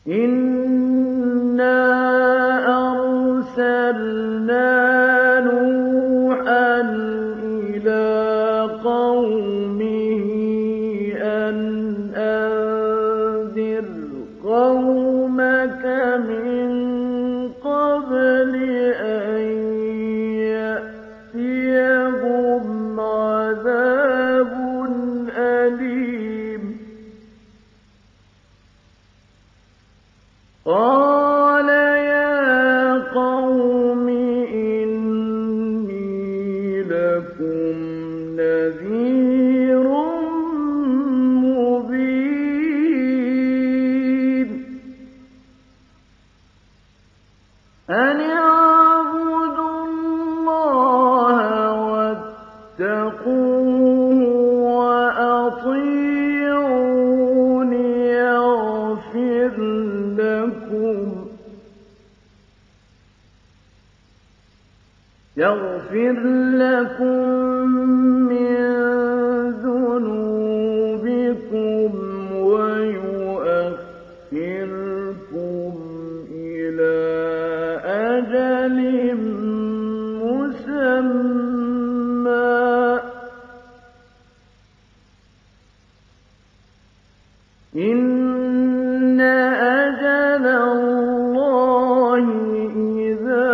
إِنَّا أَرْسَلْنَا نُوحًا إِلَىٰ قَوْمِهِ أَنْ أَنذِرْ قَوْمَكَ مِن قَبْلِ أَن يَأْتِيَهُمْ عَذَابٌ أَلِيمٌ قَالَ يَا قَوْمِ إِنِّي لَكُمْ نَذِيرٌ مُّبِينٌ أَنِ اعْبُدُوا اللَّهَ وَاتَّقُوهُ وَأَطِيعُونِ يَغْفِرْ لَكُم مِّن ذُنُوبِكُمْ وَيُؤَخِّرْكُمْ إِلَىٰ أَجَلٍ مُّسَمًّى ۚ إِنَّ أَجَلَ اللَّهِ إِذَا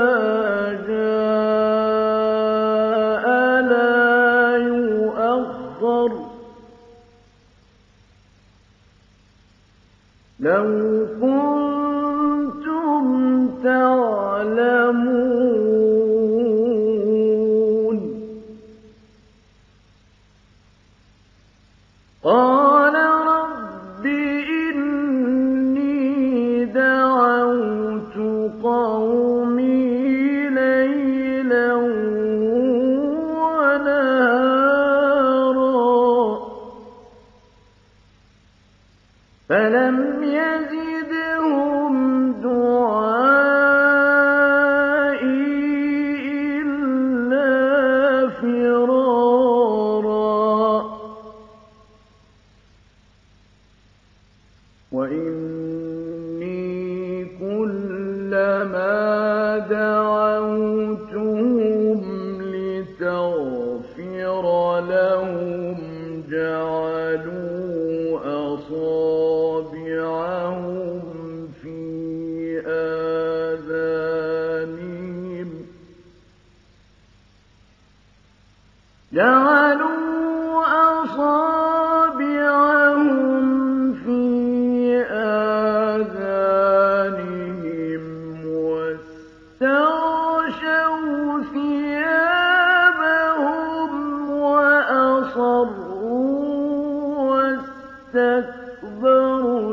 جَاءَ لَا يُؤَخَّرُ ۖ لَوْ كُنتُمْ تَعْلَمُونَ قَالَ رَبِّ إِنِّي دَعَوْتُ قَوْمِي لَيْلًا وَنَهَارًا فَلَمْ يَزِدْهُمْ دُعَائِي إِلَّا فِرَارًا وَإِنِّي كُلَّمَا دَعَوْتُهُمْ لِتَغْفِرَ لَهُمْ جَعَلُوا أَصَابِعَهُمْ فِي آذَانِهِمْ وَاسْتَغْشَوْا ثِيَابَهُمْ وَأَصَرُّوا وَاسْتَكْبَرُوا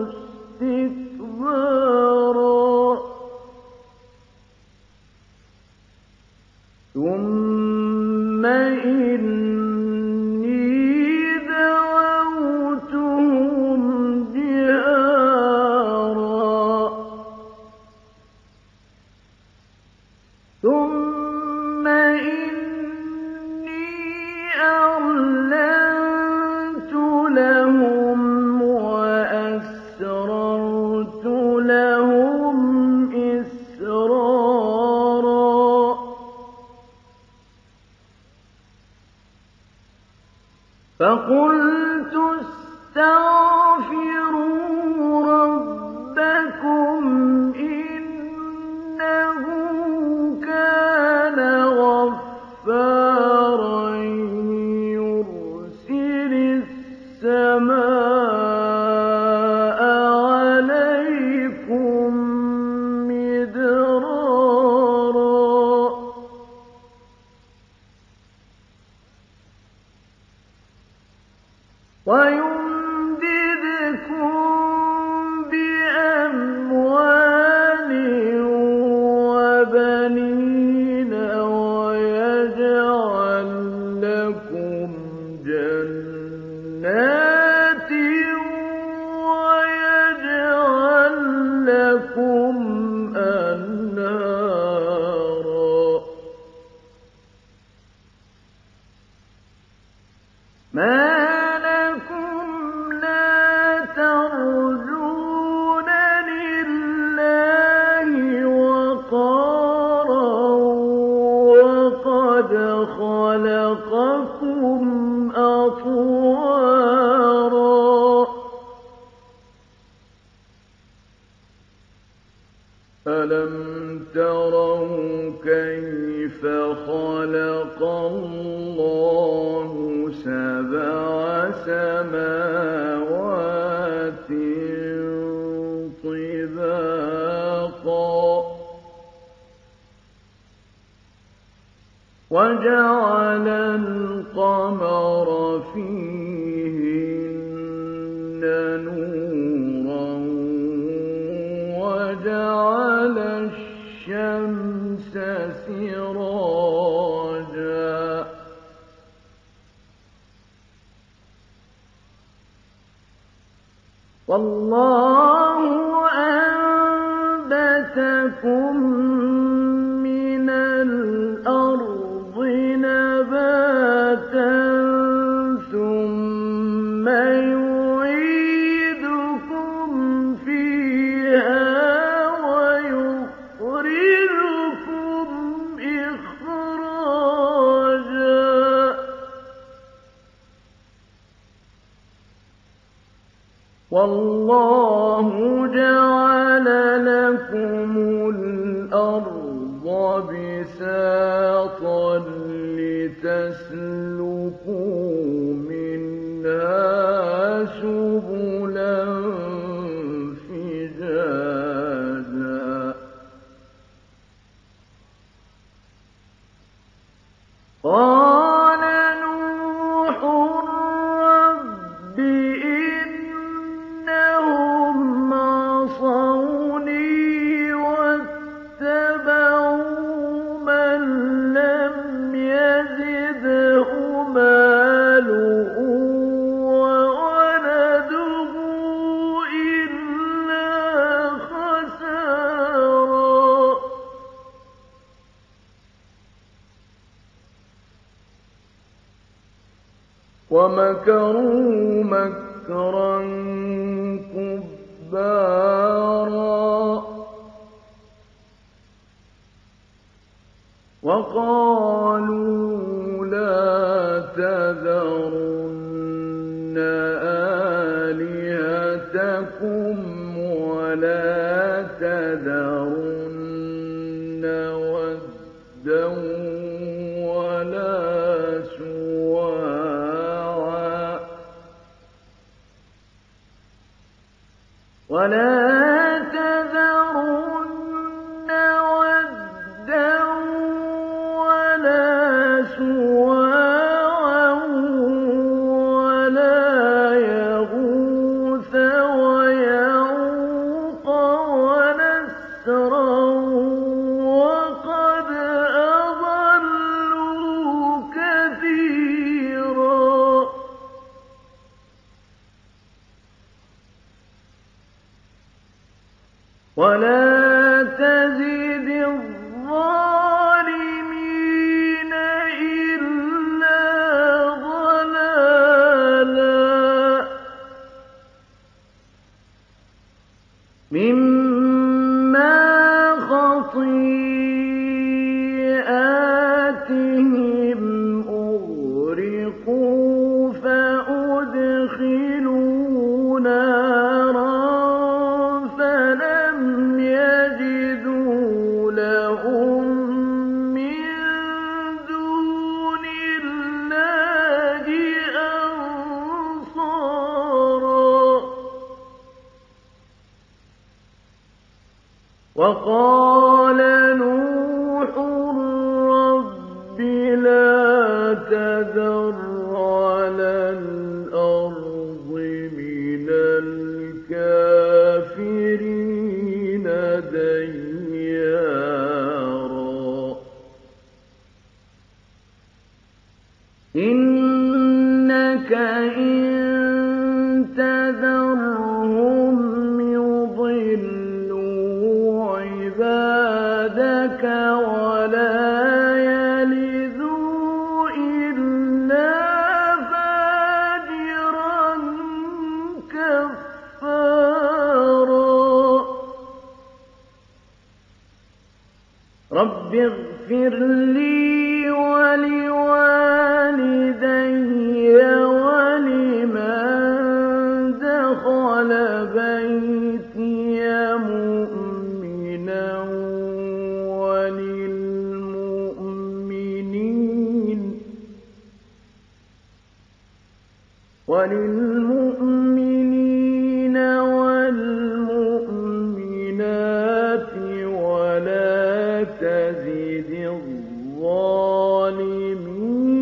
اسْتِكْبَارًا ثُمَّ إِنَّ أَلَمْ تَرَوْا كَيْفَ خَلَقَ اللَّهُ سَبْعَ سَمَاوَاتٍ طِبَاقًا وَجَعَلَ الْقَمَرَ فِيهِنَّ نُورًا وَجَعَلَ الشَّمْسَ سِرَاجًا وَاللَّهُ أَنبَتَكُم مِّنَ الْأَرْضِ نَبَاتًا ثُمَّ يُعِيدُكُمْ فِيهَا وَيُخْرِجُكُمْ إِخْرَاجًا وَاللَّهُ جَعَلَ لَكُمُ الْأَرْضَ بِسَاطًا لِتَسْلُكُوا مِنْهَا سُبُلًا فِجَاجًا قَالَ نُوحٌ رَّبِّ إِنَّهُمْ عَصَوْنِي وَاتَّبَعُوا مَن لَّمْ يَزِدْهُ مَالُهُ وَوَلَدُهُ إِلَّا خَسَارًا وَمَكَرُوا مَكْرًا كُبَّارًا وَقَالُوا لَا تَذَرُنَّ آلِهَتَكُمْ وَلَا تَذَرُنَّ وَدًّا وَلَا سُوَاعًا وَلَا يَغُوثَ وَيَعُوقَ وَنَسْرًا وَقَدْ أَضَلُّوا كَثِيرًا وَلَا تَزِدِ الظَّالِمِينَ إِلَّا ضَلَالًا مِّمَّا خَطِيئَاتِهِمْ أُغْرِقُوا فَأُدْخِلُوا نَارًا فَلَمْ يَجِدُوا لَهُم مِّن دُونِ اللَّهِ أَنصَارًا وَقَالَ نُوحٌ رَّبِّ لَا تَذَرْ عَلَى الْأَرْضِ مِنَ الْكَافِرِينَ دَيَّارًا إِنَّكَ إِن تَذَرْهُمْ يُضِلُّوا عِبَادَكَ وَلَا يَلِدُوا إِلَّا فَاجِرًا كَفَّارًا رَّبِّ اغْفِرْ لِي وَلِوَالِدَيَّ وَلِمَن دَخَلَ بَيْتِيَ مُؤْمِنًا وَلِلْمُؤْمِنِينَ وَالْمُؤْمِنَاتِ وَلَا تَزِدِ الظَّالِمِينَ